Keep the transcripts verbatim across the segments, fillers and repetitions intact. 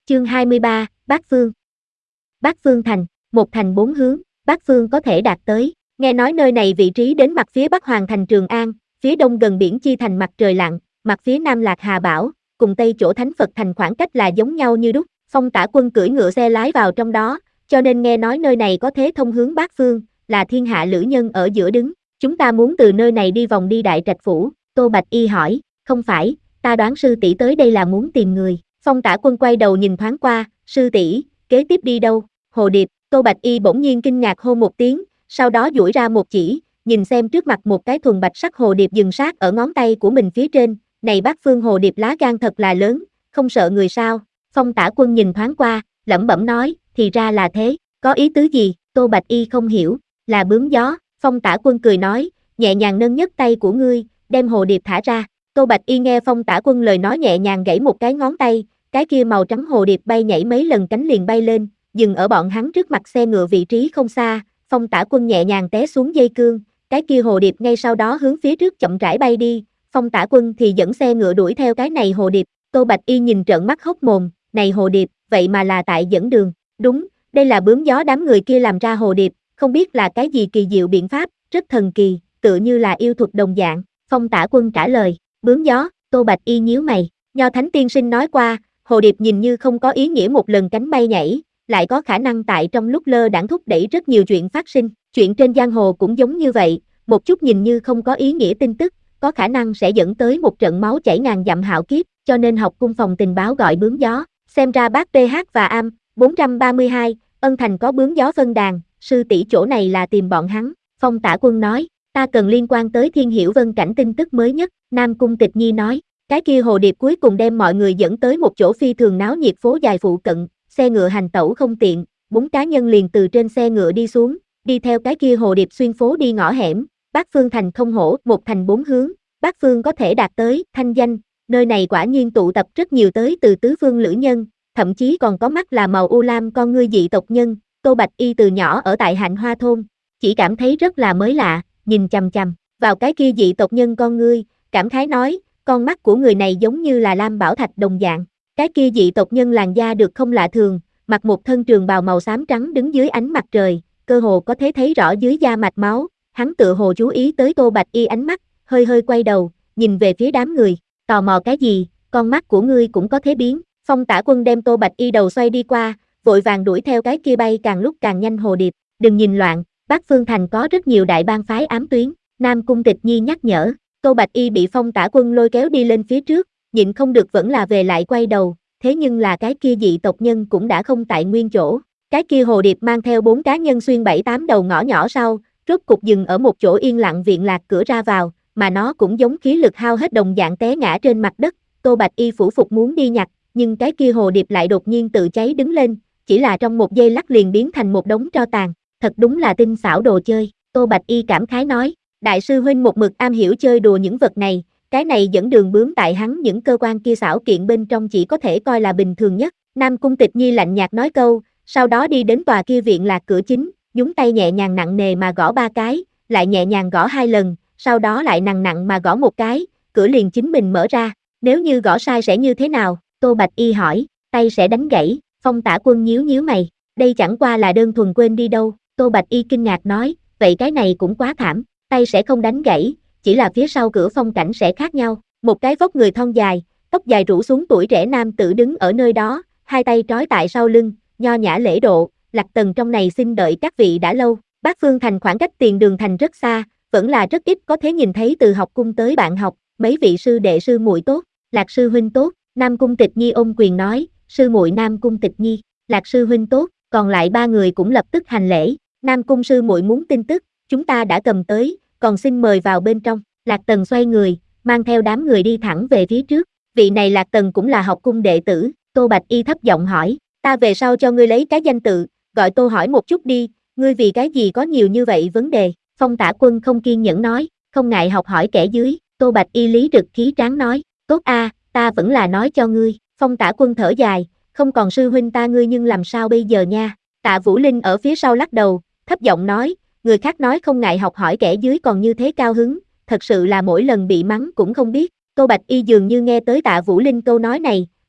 Chương hai mươi ba, Bát Phương. Bát Phương thành, một thành bốn hướng, Bát Phương có thể đạt tới. Nghe nói nơi này vị trí đến mặt phía bắc hoàng thành Trường An, phía đông gần biển Chi thành mặt trời lặn, mặt phía nam Lạc Hà Bảo, cùng tây chỗ Thánh Phật thành khoảng cách là giống nhau như đúc. Phong Tả Quân cưỡi ngựa xe lái vào trong đó, cho nên nghe nói nơi này có thế thông hướng Bát Phương, là thiên hạ lữ nhân ở giữa đứng. Chúng ta muốn từ nơi này đi vòng đi Đại Trạch phủ. Tô Bạch Y hỏi. Không phải, ta đoán sư tỷ tới đây là muốn tìm người. Phong Tả Quân quay đầu nhìn thoáng qua. Sư tỷ, kế tiếp đi đâu? Hồ điệp. Tô Bạch Y bỗng nhiên kinh ngạc hô một tiếng, sau đó duỗi ra một chỉ, nhìn xem trước mặt một cái thuần bạch sắc hồ điệp dừng sát ở ngón tay của mình phía trên. Này Bát Phương hồ điệp lá gan thật là lớn, không sợ người sao? Phong Tả Quân nhìn thoáng qua, lẩm bẩm nói, thì ra là thế, có ý tứ gì? Tô Bạch Y không hiểu. Là bướm gió. Phong Tả Quân cười nói, nhẹ nhàng nâng nhấc tay của ngươi, đem hồ điệp thả ra. Tô Bạch Y nghe Phong Tả Quân lời nói nhẹ nhàng gãy một cái ngón tay, cái kia màu trắng hồ điệp bay nhảy mấy lần cánh liền bay lên, dừng ở bọn hắn trước mặt xe ngựa vị trí không xa. Phong Tả Quân nhẹ nhàng té xuống dây cương, cái kia hồ điệp ngay sau đó hướng phía trước chậm rãi bay đi. Phong Tả Quân thì dẫn xe ngựa đuổi theo cái này hồ điệp. Tô Bạch Y nhìn trợn mắt hốc mồm, này hồ điệp, vậy mà là tại dẫn đường. Đúng, đây là bướm gió đám người kia làm ra hồ điệp, không biết là cái gì kỳ diệu biện pháp, rất thần kỳ, tựa như là yêu thuật đồng dạng. Phong Tả Quân trả lời, bướm gió. Tô Bạch Y nhíu mày, Nho Thánh Tiên Sinh nói qua, hồ điệp nhìn như không có ý nghĩa một lần cánh bay nhảy, lại có khả năng tại trong lúc lơ đãng thúc đẩy rất nhiều chuyện phát sinh. Chuyện trên giang hồ cũng giống như vậy, một chút nhìn như không có ý nghĩa tin tức, có khả năng sẽ dẫn tới một trận máu chảy ngàn dặm hạo kiếp, cho nên học cung phòng tình báo gọi bướm gió. Xem ra bác pê hát và am bốn trăm ba mươi hai, Ân Thành có bướm gió phân đàn, sư tỷ chỗ này là tìm bọn hắn. Phong Tả Quân nói, ta cần liên quan tới Thiên Hiểu Vân cảnh tin tức mới nhất. Nam Cung Tịch Nhi nói, cái kia hồ điệp cuối cùng đem mọi người dẫn tới một chỗ phi thường náo nhiệt phố dài phụ cận, xe ngựa hành tẩu không tiện, bốn cá nhân liền từ trên xe ngựa đi xuống, đi theo cái kia hồ điệp xuyên phố đi ngõ hẻm. Bát Phương thành không hổ, một thành bốn hướng, Bát Phương có thể đạt tới thanh danh, nơi này quả nhiên tụ tập rất nhiều tới từ tứ phương lữ nhân, thậm chí còn có mắt là màu u lam con ngươi dị tộc nhân. Tô Bạch Y từ nhỏ ở tại Hạnh Hoa thôn, chỉ cảm thấy rất là mới lạ, nhìn chằm chằm vào cái kia dị tộc nhân con ngươi, cảm khái nói, con mắt của người này giống như là lam bảo thạch đồng dạng. Cái kia dị tộc nhân làn da được không lạ thường, mặc một thân trường bào màu xám trắng đứng dưới ánh mặt trời, cơ hồ có thể thấy rõ dưới da mạch máu. Hắn tựa hồ chú ý tới Tô Bạch Y ánh mắt, hơi hơi quay đầu, nhìn về phía đám người, tò mò cái gì, con mắt của ngươi cũng có thế biến. Phong Tả Quân đem Tô Bạch Y đầu xoay đi qua, vội vàng đuổi theo cái kia bay càng lúc càng nhanh hồ điệp. Đừng nhìn loạn, Bát Phương thành có rất nhiều đại bang phái ám tuyến. Nam Cung Tịch Nhi nhắc nhở. Tô Bạch Y bị Phong Tả Quân lôi kéo đi lên phía trước, nhịn không được vẫn là về lại quay đầu, thế nhưng là cái kia dị tộc nhân cũng đã không tại nguyên chỗ. Cái kia hồ điệp mang theo bốn cá nhân xuyên bảy tám đầu ngõ nhỏ sau, rốt cục dừng ở một chỗ yên lặng viện lạc cửa ra vào, mà nó cũng giống khí lực hao hết đồng dạng té ngã trên mặt đất. Tô Bạch Y phủ phục muốn đi nhặt, nhưng cái kia hồ điệp lại đột nhiên tự cháy đứng lên, chỉ là trong một giây lắc liền biến thành một đống tro tàn, thật đúng là tinh xảo đồ chơi. Tô Bạch Y cảm khái nói, đại sư huynh một mực am hiểu chơi đùa những vật này, cái này dẫn đường bướm tại hắn những cơ quan kia xảo kiện bên trong chỉ có thể coi là bình thường nhất. Nam Cung Tịch Nhi lạnh nhạt nói câu, sau đó đi đến tòa kia viện lạc cửa chính, nhúng tay nhẹ nhàng nặng nề mà gõ ba cái, lại nhẹ nhàng gõ hai lần, sau đó lại nặng nặng mà gõ một cái, cửa liền chính mình mở ra. Nếu như gõ sai sẽ như thế nào? Tô Bạch Y hỏi. Tay sẽ đánh gãy. Phong Tả Quân nhíu nhíu mày, đây chẳng qua là đơn thuần quên đi đâu. Tô Bạch Y kinh ngạc nói, vậy cái này cũng quá thảm, tay sẽ không đánh gãy, chỉ là phía sau cửa phong cảnh sẽ khác nhau. Một cái vóc người thon dài, tóc dài rủ xuống tuổi trẻ nam tử đứng ở nơi đó, hai tay trói tại sau lưng, nho nhã lễ độ. Lạc Tần trong này xin đợi các vị đã lâu. Bát Phương thành khoảng cách tiền đường thành rất xa, vẫn là rất ít có thể nhìn thấy từ học cung tới bạn học. Mấy vị sư đệ sư muội tốt, Lạc sư huynh tốt. Nam Cung Tịch Nhi ôm quyền nói, sư muội Nam Cung Tịch Nhi, Lạc sư huynh tốt. Còn lại ba người cũng lập tức hành lễ. Nam Cung sư muội muốn tin tức, chúng ta đã cầm tới, còn xin mời vào bên trong. Lạc Tần xoay người, mang theo đám người đi thẳng về phía trước. Vị này Lạc Tần cũng là học cung đệ tử. Tô Bạch Y thấp giọng hỏi, ta về sau cho ngươi lấy cái danh tự, gọi Tô hỏi một chút đi, ngươi vì cái gì có nhiều như vậy vấn đề? Phong Tả Quân không kiên nhẫn nói, không ngại học hỏi kẻ dưới. Tô Bạch Y lý rực khí tráng nói, tốt a, ta vẫn là nói cho ngươi. Phong Tả Quân thở dài, không còn sư huynh ta ngươi nhưng làm sao bây giờ nha? Tạ Vũ Linh ở phía sau lắc đầu, thấp giọng nói, người khác nói không ngại học hỏi kẻ dưới còn như thế cao hứng, thật sự là mỗi lần bị mắng cũng không biết. Tô Bạch Y dường như nghe tới Tạ Vũ Linh câu nói này,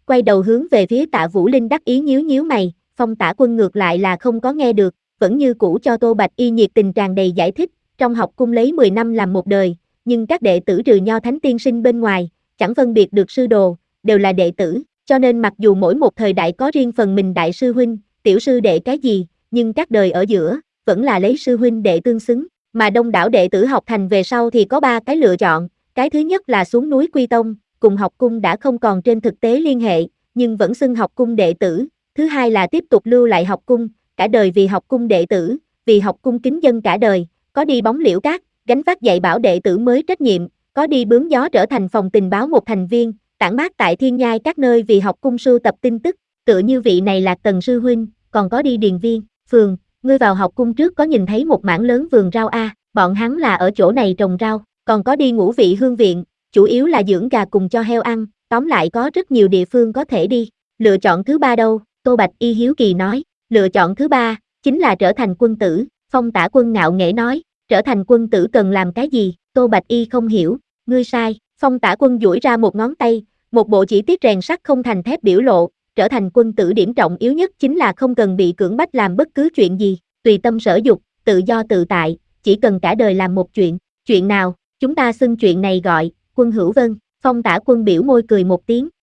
quay đầu hướng về phía Tạ Vũ Linh đắc ý nhíu nhíu mày, Phong Tả Quân ngược lại là không có nghe được, vẫn như cũ cho Tô Bạch Y nhiệt tình tràn đầy giải thích, trong học cung lấy mười năm làm một đời, nhưng các đệ tử trừ Nho Thánh tiên sinh bên ngoài, chẳng phân biệt được sư đồ, đều là đệ tử, cho nên mặc dù mỗi một thời đại có riêng phần mình đại sư huynh, tiểu sư đệ cái gì, nhưng các đời ở giữa, vẫn là lấy sư huynh đệ tương xứng, mà đông đảo đệ tử học thành về sau thì có ba cái lựa chọn, cái thứ nhất là xuống núi quy tông, cùng học cung đã không còn trên thực tế liên hệ, nhưng vẫn xưng học cung đệ tử, thứ hai là tiếp tục lưu lại học cung, cả đời vì học cung đệ tử, vì học cung kính dân cả đời, có đi bóng liễu cát, gánh vác dạy bảo đệ tử mới trách nhiệm, có đi bướm gió trở thành phòng tình báo một thành viên, tản mát tại thiên nhai các nơi vì học cung sưu tập tin tức, tựa như vị này Lạc Tần sư huynh, còn có đi điền viên, phường, ngươi vào học cung trước có nhìn thấy một mảng lớn vườn rau a, à, bọn hắn là ở chỗ này trồng rau, còn có đi ngũ vị hương viện, chủ yếu là dưỡng gà cùng cho heo ăn, tóm lại có rất nhiều địa phương có thể đi. Lựa chọn thứ ba đâu? Tô Bạch Y hiếu kỳ nói, lựa chọn thứ ba, chính là trở thành quân tử, Phong Tả Quân ngạo nghễ nói, trở thành quân tử cần làm cái gì? Tô Bạch Y không hiểu, ngươi sai, Phong Tả Quân duỗi ra một ngón tay, một bộ chỉ tiết rèn sắt không thành thép biểu lộ, trở thành quân tử điểm trọng yếu nhất chính là không cần bị cưỡng bách làm bất cứ chuyện gì, tùy tâm sở dục, tự do tự tại, chỉ cần cả đời làm một chuyện, chuyện nào, chúng ta xưng chuyện này gọi, quân hữu vân, Phong Tả Quân biểu môi cười một tiếng,